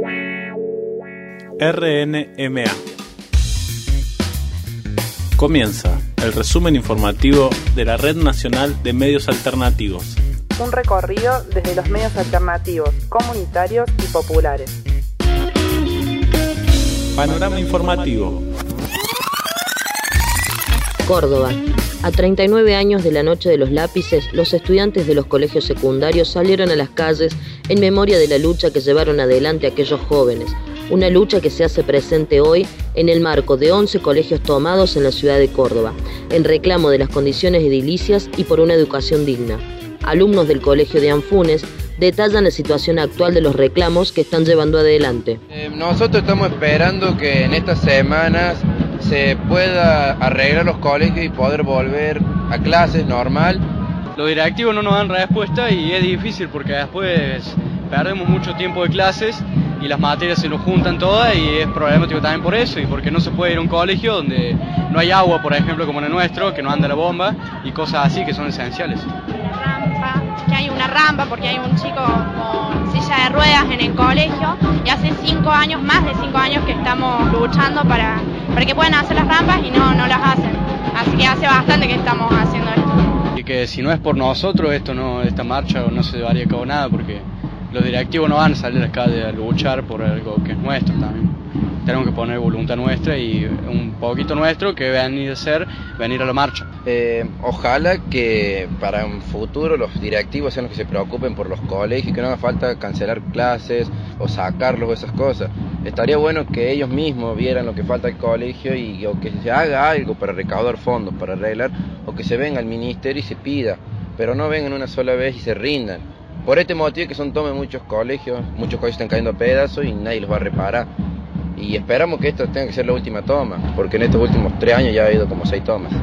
RNMA. Comienza el resumen informativo de la Red Nacional de Medios Alternativos. Un recorrido desde los medios alternativos, comunitarios y populares. Panorama informativo. Córdoba. A 39 años de la Noche de los Lápices, los estudiantes de los colegios secundarios salieron a las calles en memoria de la lucha que llevaron adelante aquellos jóvenes. Una lucha que se hace presente hoy en el marco de 11 colegios tomados en la ciudad de Córdoba, en reclamo de las condiciones edilicias y por una educación digna. Alumnos del colegio de Anfunes detallan la situación actual de los reclamos que están llevando adelante. Nosotros estamos esperando que en estas semanas se pueda arreglar los colegios y poder volver a clases normal. Los directivos no nos dan respuesta y es difícil porque después perdemos mucho tiempo de clases y las materias se nos juntan todas y es problemático también por eso y porque no se puede ir a un colegio donde no hay agua, por ejemplo, como en el nuestro, que no anda la bomba y cosas así que son esenciales. Que hay una rampa porque hay un chico con silla de ruedas en el colegio y hace 5 años, más de 5 años que estamos luchando para que puedan hacer las rampas y no las hacen. Así que hace bastante que estamos haciendo esto. Y que si no es por nosotros esta marcha no se llevaría a cabo nada porque los directivos no van a salir a las calles a luchar por algo que es nuestro también. Tenemos que poner voluntad nuestra y un poquito nuestro que venir a la marcha. Ojalá que para un futuro los directivos sean los que se preocupen por los colegios, que no haga falta cancelar clases o sacarlos o esas cosas. Estaría bueno que ellos mismos vieran lo que falta al colegio o que se haga algo para recaudar fondos, para arreglar, o que se venga al ministerio y se pida, pero no vengan una sola vez y se rindan. Por este motivo que son tomas muchos colegios están cayendo a pedazos y nadie los va a reparar. Y esperamos que esta tenga que ser la última toma, porque en estos últimos 3 años ya ha habido como 6 tomas.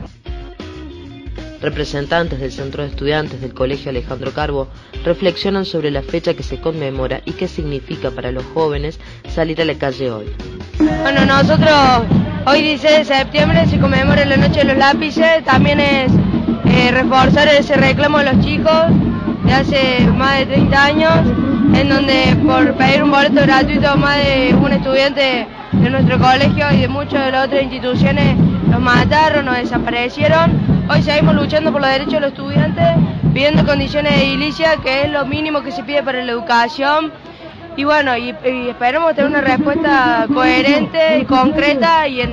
Representantes del Centro de Estudiantes del Colegio Alejandro Carbo reflexionan sobre la fecha que se conmemora y qué significa para los jóvenes salir a la calle hoy. Bueno, nosotros hoy 16 de septiembre se conmemora la Noche de los Lápices, también es reforzar ese reclamo de los chicos de hace más de 30 años, en donde por pedir un boleto gratuito más de un estudiante de nuestro colegio y de muchas de las otras instituciones los mataron o desaparecieron. Hoy seguimos luchando por los derechos de los estudiantes, pidiendo condiciones edilicias, que es lo mínimo que se pide para la educación. Y bueno, y esperamos tener una respuesta coherente y concreta y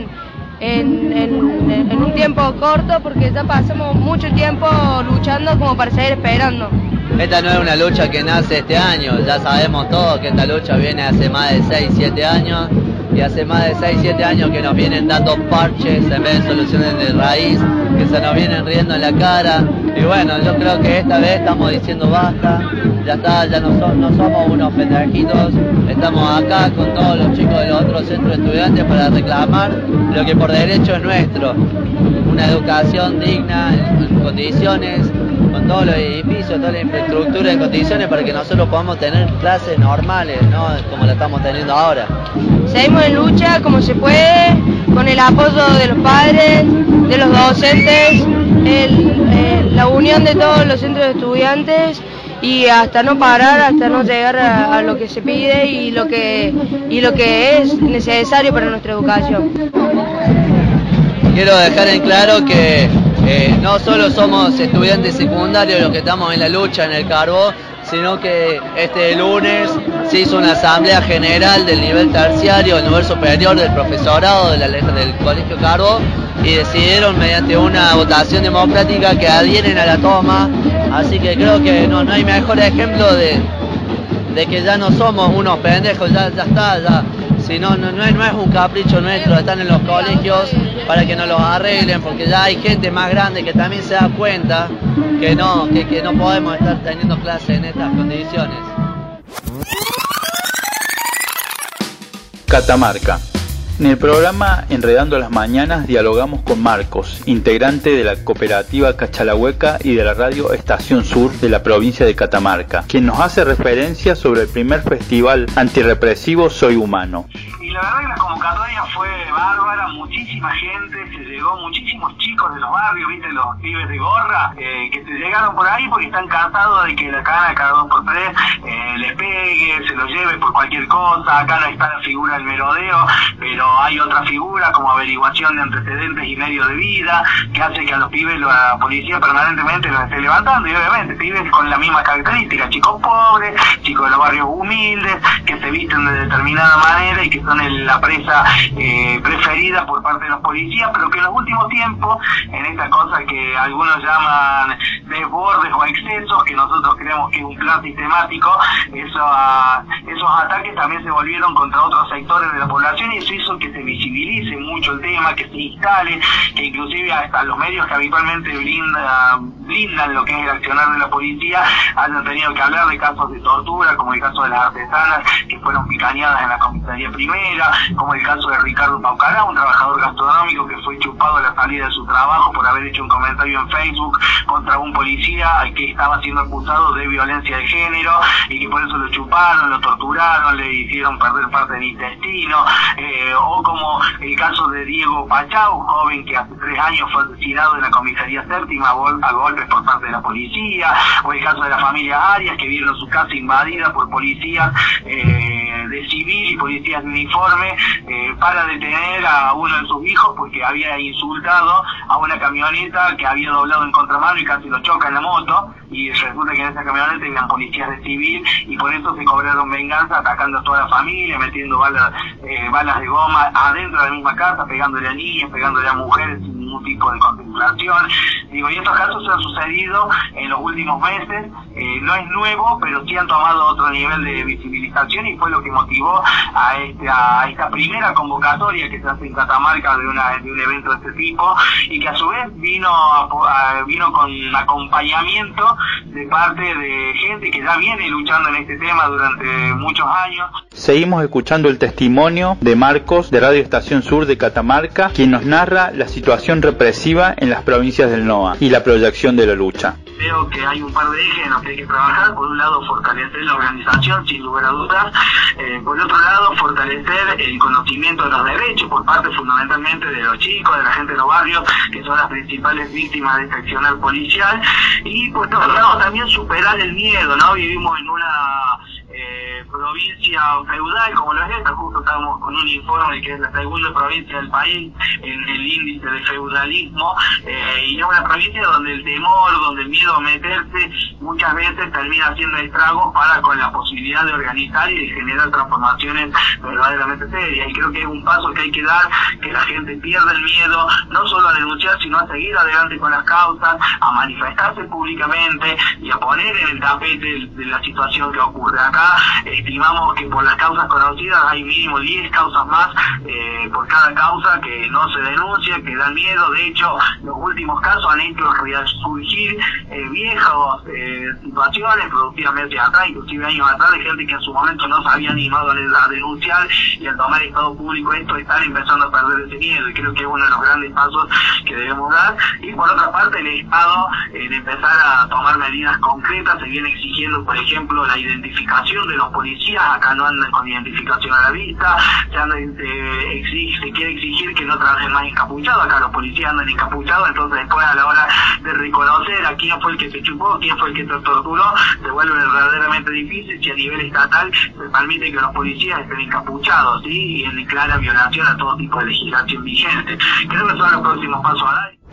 en un tiempo corto, porque ya pasamos mucho tiempo luchando como para seguir esperando. Esta no es una lucha que nace este año, ya sabemos todos que esta lucha viene hace más de 6-7 años y hace más de 6-7 años que nos vienen dando parches en vez de soluciones de raíz, que se nos vienen riendo en la cara y bueno, yo creo que esta vez estamos diciendo basta, ya está, ya no somos unos pendejitos, estamos acá con todos los chicos de los otros centros de estudiantes para reclamar lo que por derecho es nuestro, una educación digna, en condiciones, con todos los edificios, toda la infraestructura en condiciones para que nosotros podamos tener clases normales, no como la estamos teniendo ahora. Seguimos en lucha como se puede, con el apoyo de los padres, de los docentes, la unión de todos los centros de estudiantes y hasta no parar, hasta no llegar a lo que se pide y lo que es necesario para nuestra educación. Quiero dejar en claro que no solo somos estudiantes secundarios los que estamos en la lucha en el Carbo, sino que este lunes se hizo una asamblea general del nivel terciario, del nivel superior del profesorado del Colegio Carbo y decidieron mediante una votación democrática que adhieren a la toma, así que creo que no hay mejor ejemplo de que ya no somos unos pendejos, ya está, ya. Si no es un capricho nuestro, están en los colegios para que nos los arreglen, porque ya hay gente más grande que también se da cuenta que no podemos estar teniendo clases en estas condiciones. Catamarca. En el programa Enredando las Mañanas dialogamos con Marcos, integrante de la cooperativa Cachalahueca y de la radio Estación Sur de la provincia de Catamarca, quien nos hace referencia sobre el primer festival antirrepresivo Soy Humano. la verdad que la convocatoria fue bárbara, muchísima gente, se llegó, muchísimos chicos de los barrios, viste, los pibes de gorra, que se llegaron por ahí porque están cansados de que la cana cada 2x3 les pegue, se los lleve por cualquier cosa. Acá no está la figura del merodeo, pero hay otra figura como averiguación de antecedentes y medio de vida, que hace que a los pibes la policía permanentemente los esté levantando, y obviamente pibes con la misma característica, chicos pobres, chicos de los barrios humildes, que se visten de determinada manera y que son la presa preferida por parte de los policías, pero que en los últimos tiempos, en esta cosa que algunos llaman desbordes o excesos, que nosotros creemos que es un plan sistemático, esos ataques también se volvieron contra otros sectores de la población, y eso hizo que se visibilice mucho el tema, que se instale, que inclusive hasta los medios que habitualmente blindan lo que es el accionar de la policía hayan tenido que hablar de casos de tortura, como el caso de las artesanas que fueron picañadas en la comisaría primera, como el caso de Ricardo Paucará, un trabajador gastronómico que fue chupado a la salida de su trabajo por haber hecho un comentario en Facebook contra un policía al que estaba siendo acusado de violencia de género, y que por eso lo chuparon, lo torturaron, le hicieron perder parte del intestino, o como el caso de Diego Pachá, un joven que hace 3 años fue asesinado en la comisaría séptima a golpes por parte de la policía, o el caso de la familia Arias, que vieron su casa invadida por policías de civil y policías de uniforme para detener a uno de sus hijos porque había insultado a una camioneta que había doblado en contramano y casi lo choca en la moto, y resulta que en esa camioneta eran policías de civil, y por eso se cobraron venganza atacando a toda la familia, metiendo balas de goma adentro de la misma casa, pegándole a niños, pegándole a mujeres sin ningún tipo de contemplación. Digo, y estos casos se han sucedido en los últimos meses, no es nuevo, pero sí han tomado otro nivel de visibilización, y fue lo que motivó a esta primera convocatoria que se hace en Catamarca de un evento de este tipo, y que a su vez vino con acompañamiento de parte de gente que ya viene luchando en este tema durante muchos años. Seguimos escuchando el testimonio de Marcos de Radio Estación Sur de Catamarca, quien nos narra la situación represiva en las provincias del NOA y la proyección de la lucha. Creo que hay un par de ejes en los que hay que trabajar. Por un lado, fortalecer la organización, sin lugar a dudas. Por otro lado, fortalecer el conocimiento de los derechos por parte fundamentalmente de los chicos, de la gente de los barrios, que son las principales víctimas de este accionar policial. Y por otro lado, también superar el miedo, ¿no? Vivimos en una provincia feudal como lo es esta, justo estamos con un informe que es la segunda provincia del país en el índice de feudalismo, y es una provincia donde el temor, donde el miedo a meterse muchas veces termina haciendo estragos con la posibilidad de organizar y de generar transformaciones verdaderamente serias, y creo que es un paso que hay que dar, que la gente pierda el miedo, no solo a denunciar, sino a seguir adelante con las causas, a manifestarse públicamente y a poner en el tapete de la situación que ocurre. Acá estimamos que por las causas conocidas hay mínimo 10 causas más por cada causa que no se denuncia, que dan miedo. De hecho, los últimos casos han hecho resurgir viejas situaciones producidas meses atrás, inclusive años atrás, de gente que en su momento no se había animado a denunciar, y al tomar estado público esto están empezando a perder ese miedo, y creo que es uno de los grandes pasos que debemos dar. Y por otra parte, el Estado en empezar a tomar medidas concretas. Se viene exigiendo, por ejemplo, la identificación de los policías. Acá no andan con identificación a la vista, se quiere exigir que no trabajen más encapuchados. Acá los policías andan encapuchados, entonces después a la hora de reconocer a quién fue el que te chupó, quién fue el que te torturó, se vuelve verdaderamente difícil si a nivel estatal se permite que los policías estén encapuchados, ¿sí? Y en clara violación a todo tipo de legislación vigente. Creo que son los próximos pasos a dar.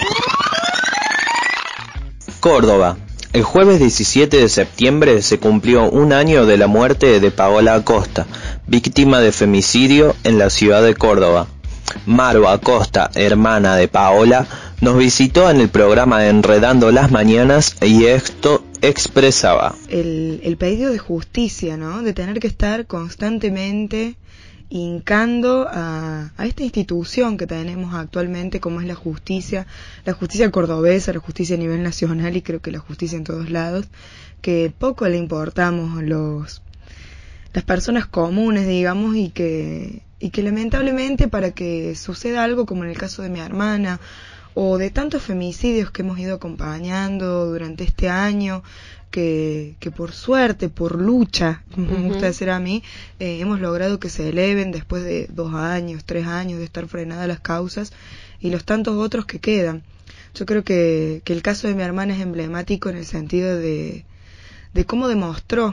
Córdoba. El jueves 17 de septiembre se cumplió un año de la muerte de Paola Acosta, víctima de femicidio en la ciudad de Córdoba. Maru Acosta, hermana de Paola, nos visitó en el programa Enredando las Mañanas y esto expresaba. El pedido de justicia, ¿no? De tener que estar constantemente hincando a esta institución que tenemos actualmente, como es la justicia cordobesa, la justicia a nivel nacional, y creo que la justicia en todos lados, que poco le importamos las personas comunes, digamos, y que lamentablemente, para que suceda algo como en el caso de mi hermana o de tantos femicidios que hemos ido acompañando durante este año, que por suerte, por lucha, como me gusta decir a mí, hemos logrado que se eleven después de 2 años, 3 años de estar frenadas las causas, y los tantos otros que quedan. Yo creo que el caso de mi hermana es emblemático en el sentido de cómo demostró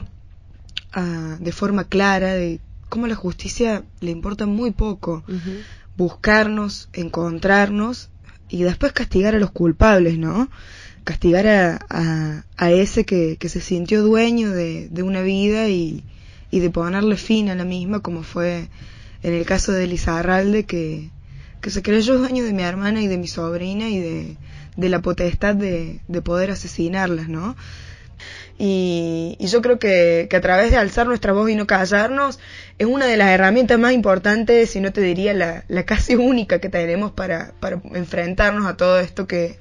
de forma clara de cómo la justicia le importa muy poco buscarnos, encontrarnos y después castigar a los culpables, ¿no? Castigar a ese que se sintió dueño de una vida y de ponerle fin a la misma, como fue en el caso de Lizarralde, que se creyó dueño de mi hermana y de mi sobrina y de la potestad de poder asesinarlas, ¿no? Y yo creo que a través de alzar nuestra voz y no callarnos es una de las herramientas más importantes, si no te diría la casi única que tenemos para enfrentarnos a todo esto que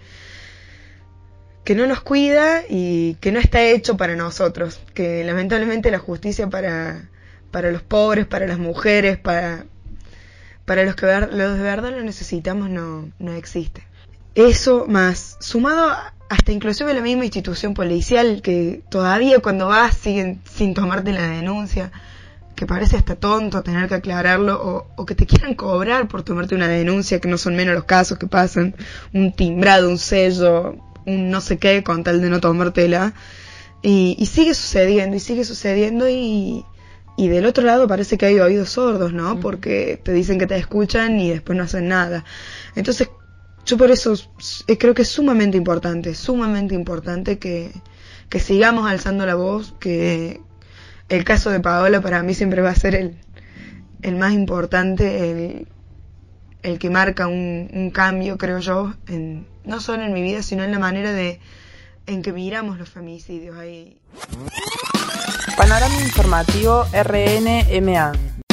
no nos cuida y que no está hecho para nosotros, que lamentablemente la justicia para los pobres, para las mujeres, para los que de verdad lo necesitamos no existe. Eso más, sumado hasta inclusive la misma institución policial, que todavía cuando vas siguen sin tomarte la denuncia, que parece hasta tonto tener que aclararlo, o que te quieran cobrar por tomarte una denuncia, que no son menos los casos que pasan, un timbrado, un sello, un no sé qué, con tal de no tomártela, y sigue sucediendo, y del otro lado parece que hay oídos sordos, ¿no? Porque te dicen que te escuchan y después no hacen nada. Entonces, yo por eso creo que es sumamente importante que sigamos alzando la voz, que el caso de Paola para mí siempre va a ser el más importante, el que marca un cambio, creo yo, no solo en mi vida, sino en la manera en que miramos los femicidios ahí. Panorama informativo RNMA.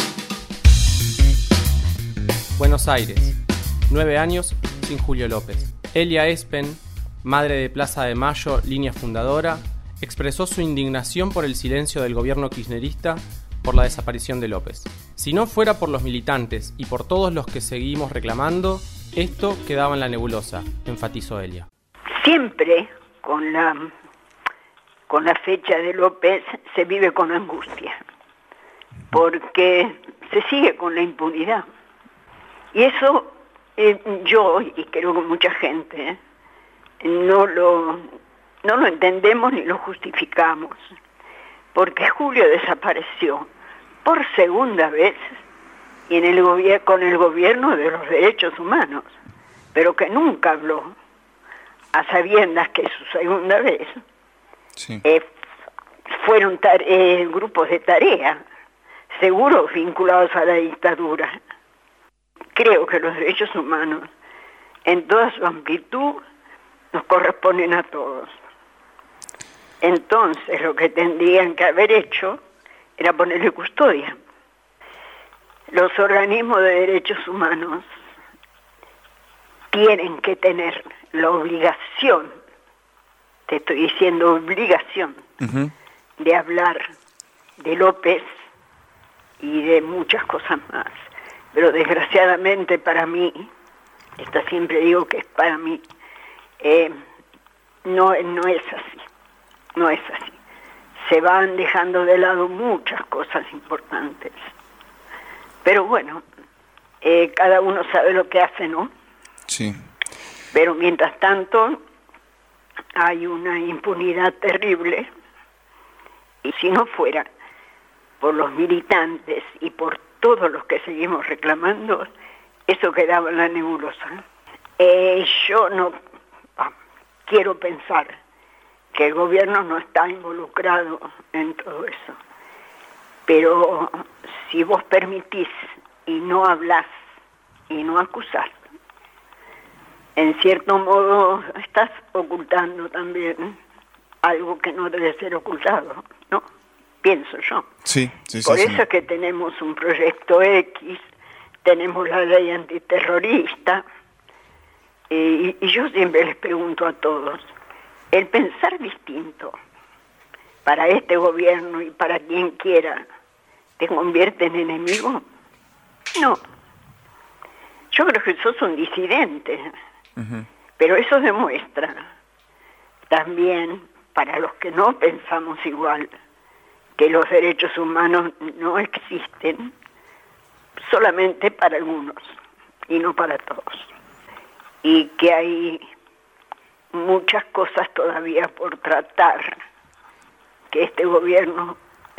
Buenos Aires, 9 años sin Julio López. Elia Espen, madre de Plaza de Mayo, línea fundadora, expresó su indignación por el silencio del gobierno kirchnerista por la desaparición de López. Si no fuera por los militantes y por todos los que seguimos reclamando, esto quedaba en la nebulosa, enfatizó Elia. Siempre con la fecha de López se vive con angustia, porque se sigue con la impunidad. Y eso yo, y creo que mucha gente, no lo entendemos ni lo justificamos, porque Julio desapareció por segunda vez y con el gobierno de los derechos humanos, pero que nunca habló, a sabiendas que su segunda vez fueron grupos de tarea, seguros vinculados a la dictadura. Creo que los derechos humanos, en toda su amplitud, nos corresponden a todos. Entonces, lo que tendrían que haber hecho era ponerle custodia. Los organismos de derechos humanos tienen que tener la obligación, te estoy diciendo obligación, de hablar de López y de muchas cosas más. Pero desgraciadamente para mí, esto siempre digo que es para mí, no es así, no es así. Se van dejando de lado muchas cosas importantes. Pero bueno, cada uno sabe lo que hace, ¿no? Sí. Pero mientras tanto, hay una impunidad terrible, y si no fuera por los militantes y por todos los que seguimos reclamando, eso quedaba en la nebulosa. Yo no quiero pensar que el gobierno no está involucrado en todo eso, pero si vos permitís y no hablás y no acusás, en cierto modo estás ocultando también algo que no debe ser ocultado, ¿no? Pienso yo. Sí. Por eso es que tenemos un proyecto X, tenemos la ley antiterrorista, y yo siempre les pregunto a todos, ¿el pensar distinto para este gobierno y para quien quiera te convierte en enemigo? No. Yo creo que sos un disidente. Pero eso demuestra también, para los que no pensamos igual, que los derechos humanos no existen solamente para algunos y no para todos. Y que hay muchas cosas todavía por tratar, que este gobierno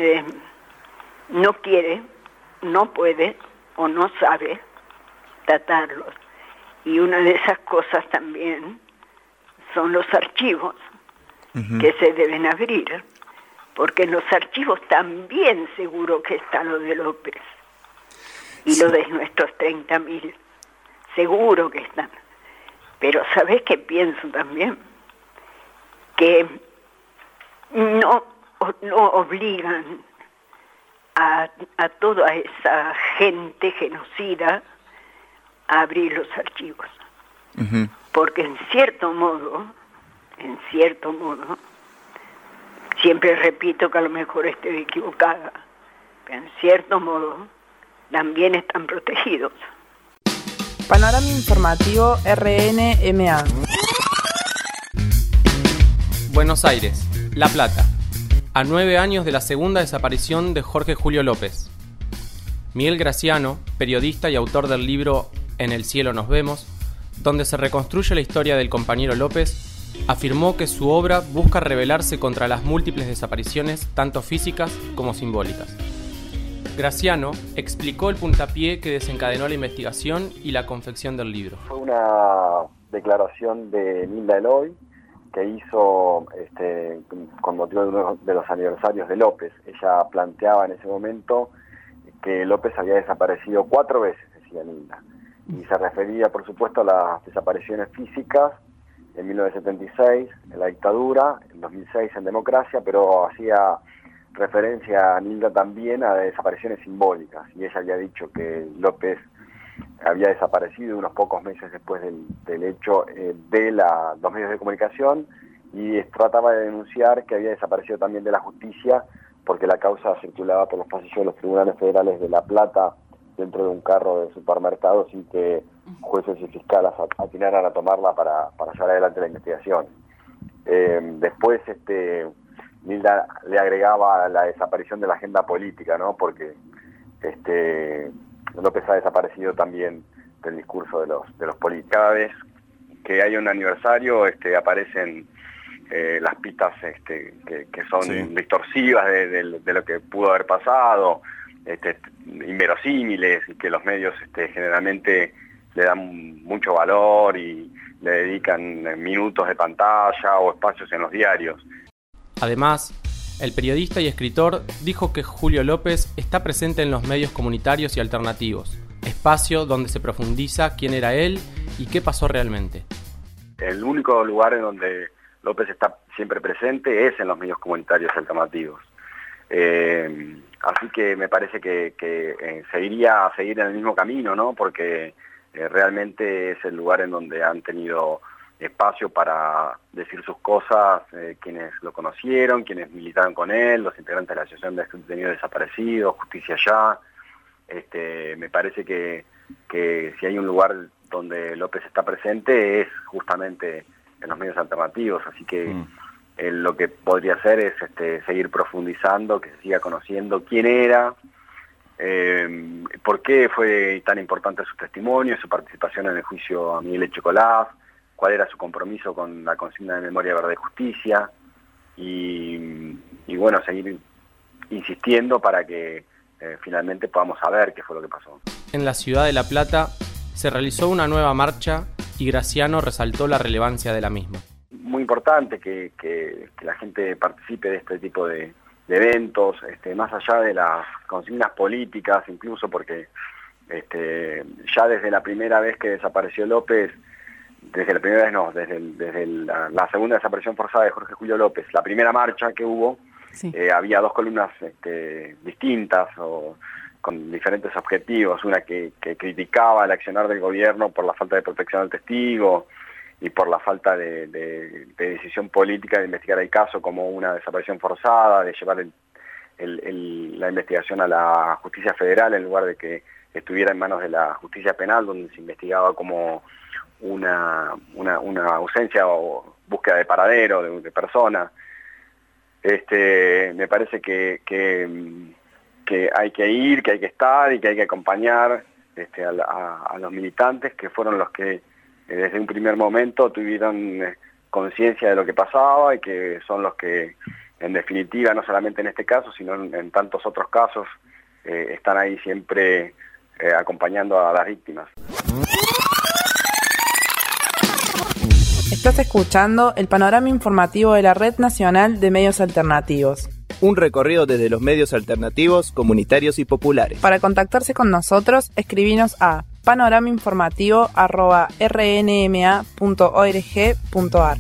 no quiere, no puede o no sabe tratarlos. Y una de esas cosas también son los archivos que se deben abrir, porque en los archivos también seguro que está lo de López y lo de nuestros 30.000, seguro que están. Pero ¿sabés qué pienso también? Que no obligan a toda esa gente genocida a abrir los archivos. Porque en cierto modo, siempre repito que a lo mejor estoy equivocada, pero en cierto modo también están protegidos. Panorama informativo RNMA. Buenos Aires, La Plata. A 9 años de la segunda desaparición de Jorge Julio López. Miguel Graciano, periodista y autor del libro En el cielo nos vemos, donde se reconstruye la historia del compañero López, afirmó que su obra busca rebelarse contra las múltiples desapariciones, tanto físicas como simbólicas. Graciano explicó el puntapié que desencadenó la investigación y la confección del libro. Fue una declaración de Nilda Eloy que hizo con motivo de uno de los aniversarios de López. Ella planteaba en ese momento que López había desaparecido 4 veces, decía Nilda, y se refería, por supuesto, a las desapariciones físicas en 1976 en la dictadura, en 2006 en democracia, pero hacía referencia a Nilda también a desapariciones simbólicas, y ella había dicho que López había desaparecido unos pocos meses después del hecho de los medios de comunicación, y trataba de denunciar que había desaparecido también de la justicia, porque la causa circulaba por los pasillos de los tribunales federales de La Plata dentro de un carro de supermercado sin que jueces y fiscales atinaran a tomarla para llevar adelante la investigación. Después Nilda le agregaba la desaparición de la agenda política, ¿no? Porque López ha desaparecido también del discurso de los políticos. Cada vez que hay un aniversario aparecen las pistas que son distorsivas de lo que pudo haber pasado, inverosímiles, y que los medios generalmente le dan mucho valor y le dedican minutos de pantalla o espacios en los diarios. Además, el periodista y escritor dijo que Julio López está presente en los medios comunitarios y alternativos, espacio donde se profundiza quién era él y qué pasó realmente. El único lugar en donde López está siempre presente es en los medios comunitarios y alternativos. Así que me parece que seguiría a seguir en el mismo camino, ¿no? Porque realmente es el lugar en donde han tenido espacio para decir sus cosas quienes lo conocieron, quienes militaron con él, los integrantes de la Asociación de Detenidos Desaparecidos, Justicia Ya. Me parece que si hay un lugar donde López está presente es justamente en los medios alternativos, así que lo que podría hacer es seguir profundizando, que se siga conociendo quién era, por qué fue tan importante su testimonio, su participación en el juicio a Miguel Echecolás, cuál era su compromiso con la consigna de memoria, verdad y justicia, y bueno, seguir insistiendo para que finalmente podamos saber qué fue lo que pasó. En la ciudad de La Plata se realizó una nueva marcha y Graciano resaltó la relevancia de la misma. Muy importante que la gente participe de este tipo de eventos, más allá de las consignas políticas, incluso porque ya desde la primera vez que desapareció López, desde la segunda desaparición forzada de Jorge Julio López, la primera marcha que hubo, había 2 columnas distintas o con diferentes objetivos, una que criticaba el accionar del gobierno por la falta de protección al testigo y por la falta de decisión política de investigar el caso como una desaparición forzada, de llevar la investigación a la justicia federal en lugar de que estuviera en manos de la justicia penal, donde se investigaba como una ausencia o búsqueda de paradero, de persona. Me parece que hay que ir, que hay que estar y que hay que acompañar a los militantes, que fueron los que desde un primer momento tuvieron conciencia de lo que pasaba y que son los que, en definitiva, no solamente en este caso, sino en tantos otros casos, están ahí siempre acompañando a las víctimas. Estás escuchando el panorama informativo de la Red Nacional de Medios Alternativos. Un recorrido desde los medios alternativos, comunitarios y populares. Para contactarse con nosotros, escribinos a panoramainformativo@rnma.org.ar.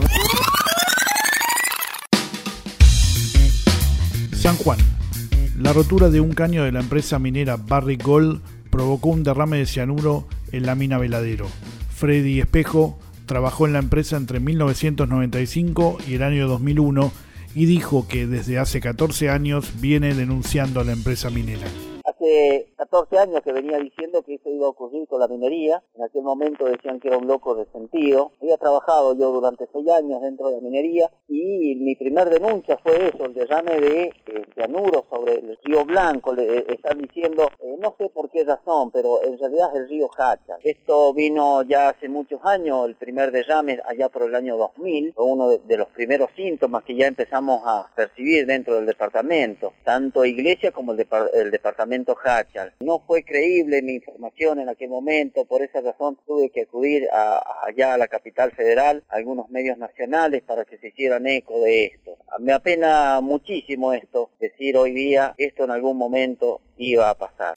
San Juan. La rotura de un caño de la empresa minera Barrick Gold provocó un derrame de cianuro en la mina Veladero. Freddy Espejo trabajó en la empresa entre 1995 y el año 2001 y dijo que desde hace 14 años viene denunciando a la empresa minera. Hace 14 años que venía diciendo que eso iba a ocurrir con la minería. En aquel momento decían que era un loco resentido. Había trabajado yo durante 6 años dentro de la minería y mi primer denuncia fue eso, el derrame de cianuro sobre el río Blanco. Están diciendo, no sé por qué razón, pero en realidad es el río Hacha. Esto vino ya hace muchos años, el primer derrame allá por el año 2000, fue uno de los primeros síntomas que ya empezamos a percibir dentro del departamento, tanto Iglesia como el departamento Hachal. No fue creíble mi información en aquel momento, por esa razón tuve que acudir allá a la capital federal, a algunos medios nacionales para que se hicieran eco de esto. Me apena muchísimo esto, decir hoy día esto en algún momento iba a pasar.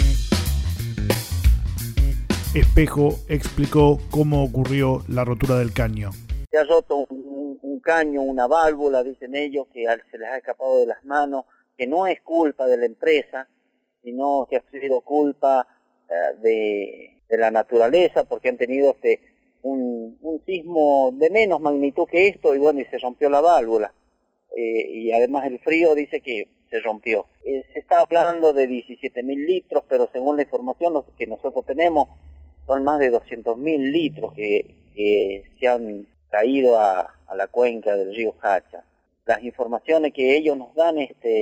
Espejo explicó cómo ocurrió la rotura del caño. Se ha roto un caño, una válvula, dicen ellos, que se les ha escapado de las manos, que no es culpa de la empresa, sino que ha sido culpa de la naturaleza, porque han tenido un sismo de menos magnitud que esto, y bueno, y se rompió la válvula. Y además el frío dice que se rompió. Se está hablando de 17.000 litros, pero según la información que nosotros tenemos, son más de 200.000 litros que se han caído a la cuenca del río Hacha. Las informaciones que ellos nos dan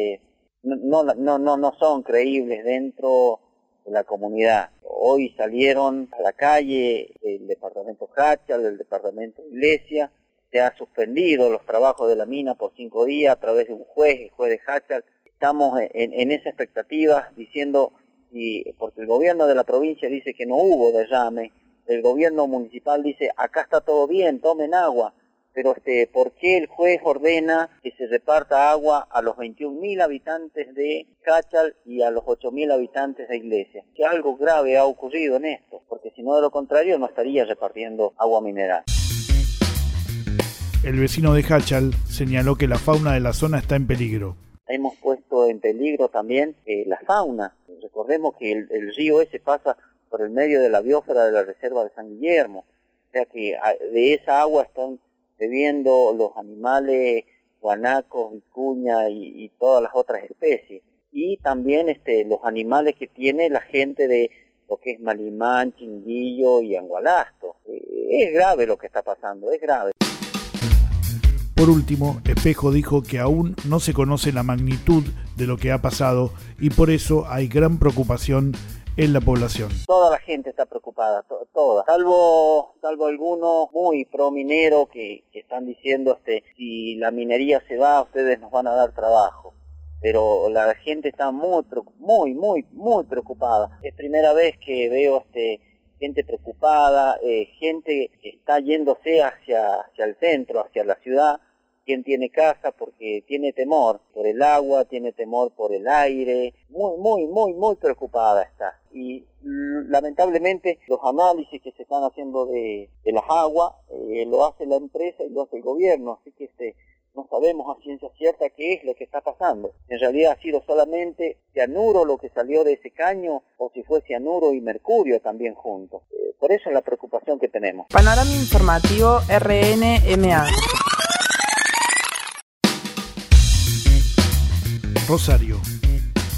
no son creíbles dentro de la comunidad. Hoy salieron a la calle el departamento Hachal, el departamento Iglesia. Se ha suspendido los trabajos de la mina por 5 días a través de un juez, el juez de Hachal. Estamos en esa expectativa diciendo, porque el gobierno de la provincia dice que no hubo derrame, el gobierno municipal dice acá está todo bien, tomen agua. Pero ¿por qué el juez ordena que se reparta agua a los 21.000 habitantes de Hachal y a los 8.000 habitantes de Iglesia? Que algo grave ha ocurrido en esto, porque si no, de lo contrario, no estaría repartiendo agua mineral. El vecino de Hachal señaló que la fauna de la zona está en peligro. Hemos puesto en peligro también la fauna. Recordemos que el río ese pasa por el medio de la biosfera de la reserva de San Guillermo. O sea que de esa agua están bebiendo los animales, guanacos, vicuña y todas las otras especies. Y también los animales que tiene la gente de lo que es Malimán, Chinguillo y Angualasto. Es grave lo que está pasando, es grave. Por último, Espejo dijo que aún no se conoce la magnitud de lo que ha pasado y por eso hay gran preocupación en la población. Toda la gente está preocupada, toda, salvo algunos muy pro minero que están diciendo si la minería se va, ustedes nos van a dar trabajo. Pero la gente está muy preocupada. Es primera vez que veo gente preocupada, gente que está yéndose hacia el centro, hacia la ciudad. Quien tiene casa porque tiene temor por el agua, tiene temor por el aire, muy preocupada está. Y lamentablemente los análisis que se están haciendo de las aguas lo hace la empresa y lo hace el gobierno, así que no sabemos a ciencia cierta qué es lo que está pasando. En realidad ha sido solamente cianuro lo que salió de ese caño, o si fue cianuro y mercurio también juntos. Por eso es la preocupación que tenemos. Panorama informativo RNMA. Rosario.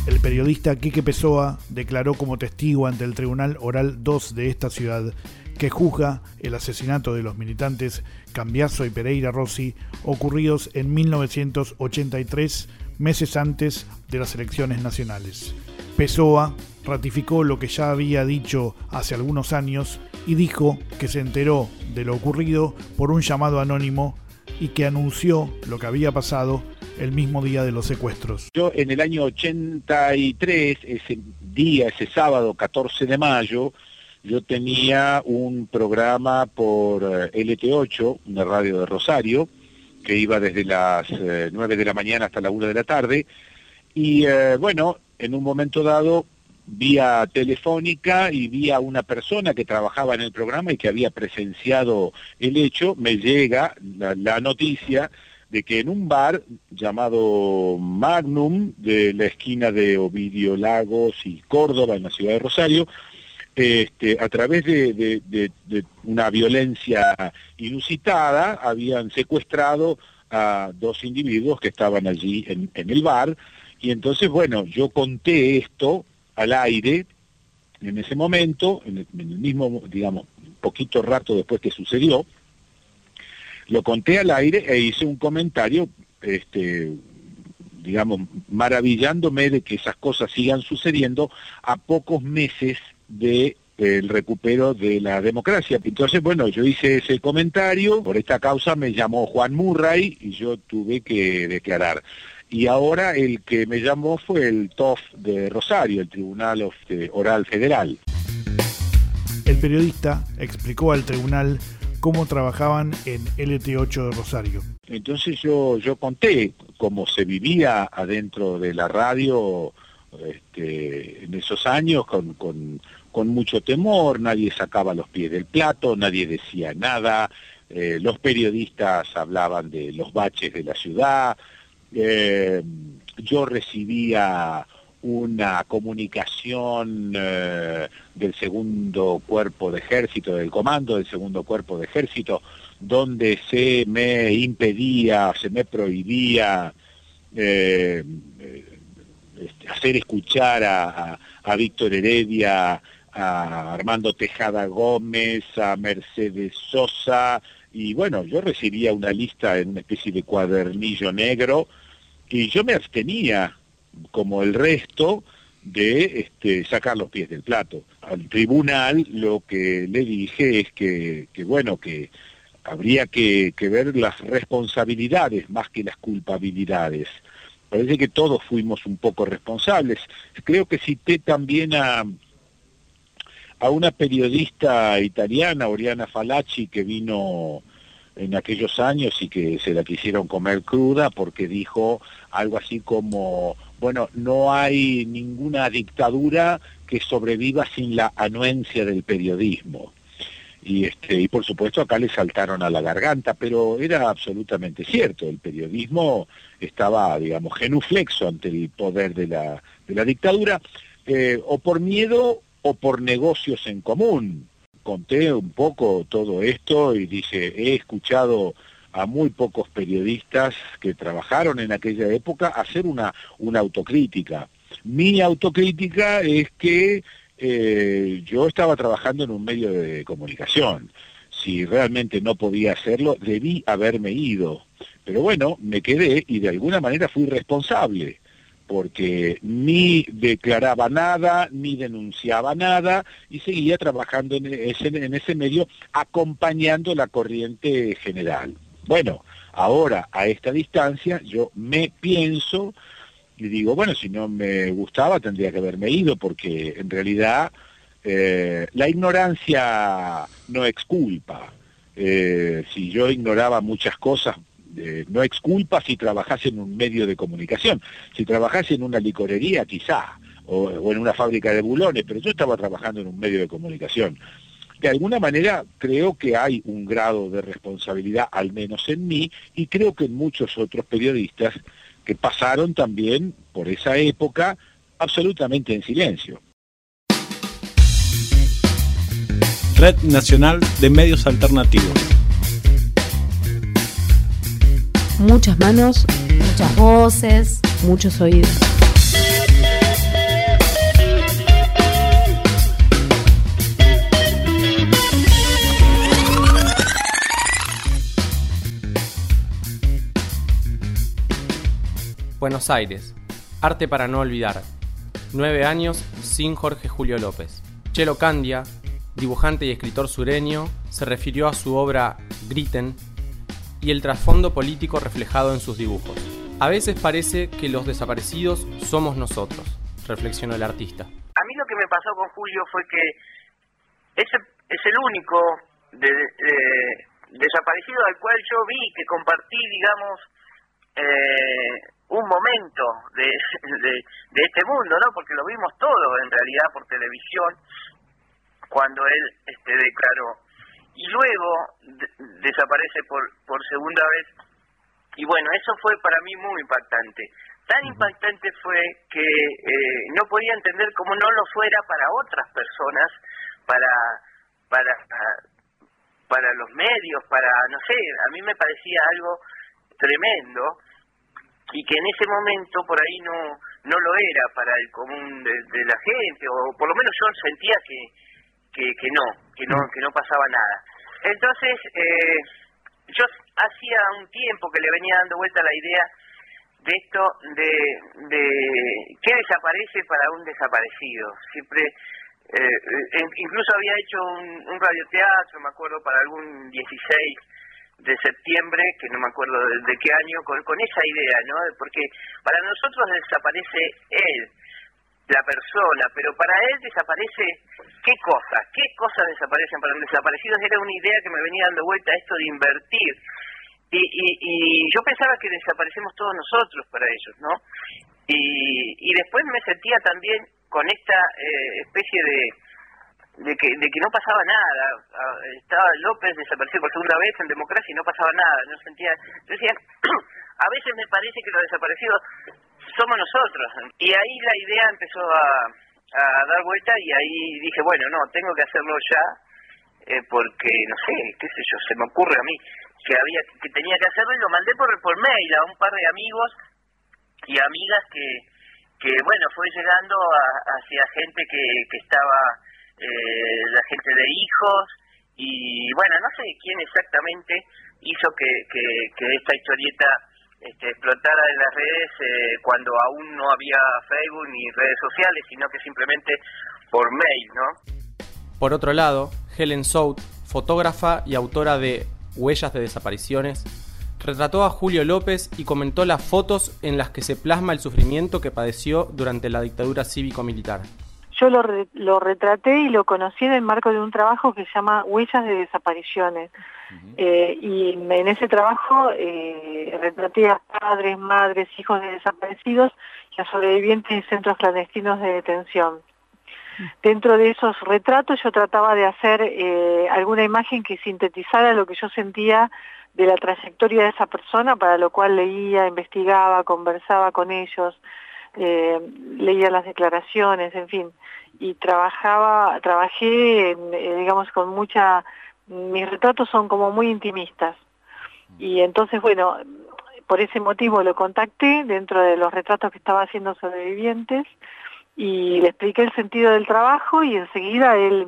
El periodista Quique Pessoa declaró como testigo ante el Tribunal Oral 2 de esta ciudad que juzga el asesinato de los militantes Cambiaso y Pereira Rossi ocurridos en 1983, meses antes de las elecciones nacionales. Pessoa ratificó lo que ya había dicho hace algunos años y dijo que se enteró de lo ocurrido por un llamado anónimo y que anunció lo que había pasado el mismo día de los secuestros. Yo en el año 83, ese sábado 14 de mayo, yo tenía un programa por LT8, una radio de Rosario, que iba desde las 9 de la mañana hasta la 1 de la tarde, y en un momento dado, vía telefónica y vía una persona que trabajaba en el programa y que había presenciado el hecho, me llega la noticia de que en un bar llamado Magnum, de la esquina de Ovidio Lagos y Córdoba, en la ciudad de Rosario, a través de una violencia inusitada, habían secuestrado a 2 individuos que estaban allí en el bar, y entonces, yo conté esto al aire en ese momento, en el mismo, poquito rato después que sucedió, lo conté al aire e hice un comentario, maravillándome de que esas cosas sigan sucediendo a pocos meses del recupero de la democracia. Entonces, yo hice ese comentario, por esta causa me llamó Juan Murray y yo tuve que declarar. Y ahora el que me llamó fue el TOF de Rosario, el Tribunal Oral Federal. El periodista explicó al tribunal cómo trabajaban en LT8 de Rosario. Entonces yo conté cómo se vivía adentro de la radio en esos años con mucho temor, nadie sacaba los pies del plato, nadie decía nada, los periodistas hablaban de los baches de la ciudad, yo recibía una comunicación del segundo cuerpo de ejército, del comando del segundo cuerpo de ejército, donde se me impedía, se me prohibía hacer escuchar a Víctor Heredia, a Armando Tejada Gómez, a Mercedes Sosa, y yo recibía una lista en una especie de cuadernillo negro, y yo me abstenía, como el resto, de sacar los pies del plato. Al tribunal lo que le dije es que habría que ver las responsabilidades más que las culpabilidades. Parece que todos fuimos un poco responsables. Creo que cité también a una periodista italiana, Oriana Falacci, que vino en aquellos años y que se la quisieron comer cruda porque dijo algo así como, no hay ninguna dictadura que sobreviva sin la anuencia del periodismo. Y por supuesto acá le saltaron a la garganta, pero era absolutamente cierto, el periodismo estaba, genuflexo ante el poder de la dictadura, o por miedo o por negocios en común. Conté un poco todo esto y dije, he escuchado a muy pocos periodistas que trabajaron en aquella época hacer una autocrítica. Mi autocrítica es que yo estaba trabajando en un medio de comunicación. Si realmente no podía hacerlo, debí haberme ido. Pero me quedé y de alguna manera fui responsable, porque ni declaraba nada, ni denunciaba nada, y seguía trabajando en ese medio, acompañando la corriente general. Ahora, a esta distancia, yo me pienso y digo, si no me gustaba tendría que haberme ido, porque en realidad la ignorancia no exculpa. Si yo ignoraba muchas cosas, no exculpa si trabajase en un medio de comunicación. Si trabajase en una licorería, quizá, o en una fábrica de bulones, pero yo estaba trabajando en un medio de comunicación. De alguna manera creo que hay un grado de responsabilidad, al menos en mí, y creo que en muchos otros periodistas que pasaron también por esa época absolutamente en silencio. Red Nacional de Medios Alternativos. Muchas manos, muchas voces, muchos oídos. Buenos Aires. Arte para no olvidar. 9 años sin Jorge Julio López. Chelo Candia, dibujante y escritor sureño, se refirió a su obra Griten y el trasfondo político reflejado en sus dibujos. A veces parece que los desaparecidos somos nosotros, reflexionó el artista. A mí lo que me pasó con Julio fue que ese es el único desaparecido al cual yo vi que compartí, digamos, un momento de este mundo, ¿no? Porque lo vimos todo en realidad por televisión cuando él declaró, y luego desaparece por segunda vez, y bueno, eso fue para mí muy impactante. Tan impactante fue que no podía entender cómo no lo fuera para otras personas, para los medios, no sé, a mí me parecía algo tremendo, y que en ese momento por ahí no lo era para el común de la gente, o por lo menos yo sentía que no pasaba nada. Entonces, yo hacía un tiempo que le venía dando vuelta la idea de esto de qué desaparece para un desaparecido. Siempre, incluso había hecho un radioteatro, me acuerdo, para algún 16 de septiembre, que no me acuerdo de qué año, con esa idea, ¿no? Porque para nosotros desaparece él, la persona, pero para él desaparece qué cosas desaparecen para los desaparecidos. Era una idea que me venía dando vuelta, esto de invertir, y yo pensaba que desaparecemos todos nosotros para ellos, ¿no? Y después me sentía también con esta especie de que no pasaba nada. Estaba López desaparecido por segunda vez en Democracia y no pasaba nada, no sentía. Yo decía, a veces me parece que los desaparecidos somos nosotros, y ahí la idea empezó a dar vuelta, y ahí dije, bueno, no, tengo que hacerlo ya, porque no sé, qué sé yo, se me ocurre a mí que tenía que hacerlo, y lo mandé por mail a un par de amigos y amigas que bueno, fue llegando hacia gente que estaba, la gente de hijos, y bueno, no sé quién exactamente hizo que esta historieta explotara en las redes cuando aún no había Facebook ni redes sociales, sino que simplemente por mail, ¿no? Por otro lado, Helen South, fotógrafa y autora de Huellas de desapariciones, retrató a Julio López y comentó las fotos en las que se plasma el sufrimiento que padeció durante la dictadura cívico-militar. Yo lo retraté y lo conocí en el marco de un trabajo que se llama Huellas de desapariciones. Y en ese trabajo retraté a padres, madres, hijos de desaparecidos y a sobrevivientes de centros clandestinos de detención. Dentro de esos retratos yo trataba de hacer alguna imagen que sintetizara lo que yo sentía de la trayectoria de esa persona, para lo cual leía, investigaba, conversaba con ellos, leía las declaraciones, en fin, y trabajé, digamos, con mucha. Mis retratos son como muy intimistas, y entonces, bueno, por ese motivo lo contacté dentro de los retratos que estaba haciendo sobrevivientes, y le expliqué el sentido del trabajo, y enseguida él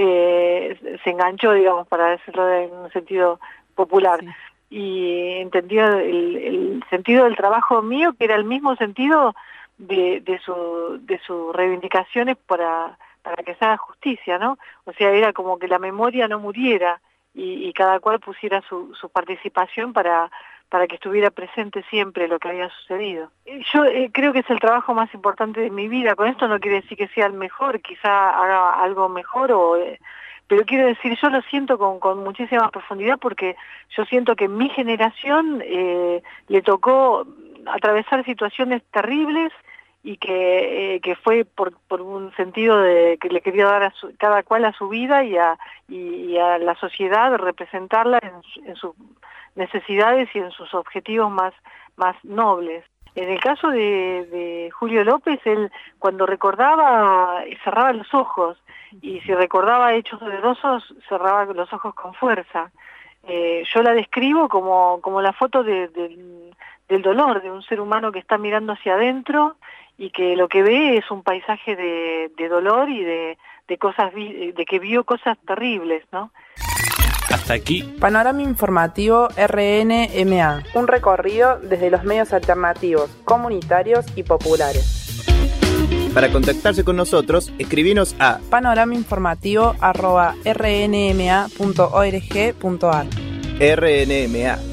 se enganchó, digamos, para decirlo en un sentido popular, sí. Y entendió el sentido del trabajo mío, que era el mismo sentido de sus reivindicaciones para que se haga justicia, ¿no? O sea, era como que la memoria no muriera, y cada cual pusiera su participación para que estuviera presente siempre lo que había sucedido. Yo creo que es el trabajo más importante de mi vida. Con esto no quiere decir que sea el mejor, quizá haga algo mejor, pero quiero decir, yo lo siento con muchísima profundidad, porque yo siento que mi generación le tocó atravesar situaciones terribles, y que fue por un sentido de que le quería dar a cada cual a su vida y a la sociedad, representarla en sus necesidades y en sus objetivos más nobles. En el caso de Julio López, él cuando recordaba cerraba los ojos, y si recordaba hechos dolorosos cerraba los ojos con fuerza. Yo la describo como la foto del dolor de un ser humano que está mirando hacia adentro, y que lo que ve es un paisaje de dolor y de cosas, de que vio cosas terribles, ¿no? Hasta Hasta aquí. Panorama informativo RNMA. Un recorrido desde los medios alternativos, comunitarios y populares. Para contactarse con nosotros, escribinos a panoramainformativo@rnma.org.ar. RNMA,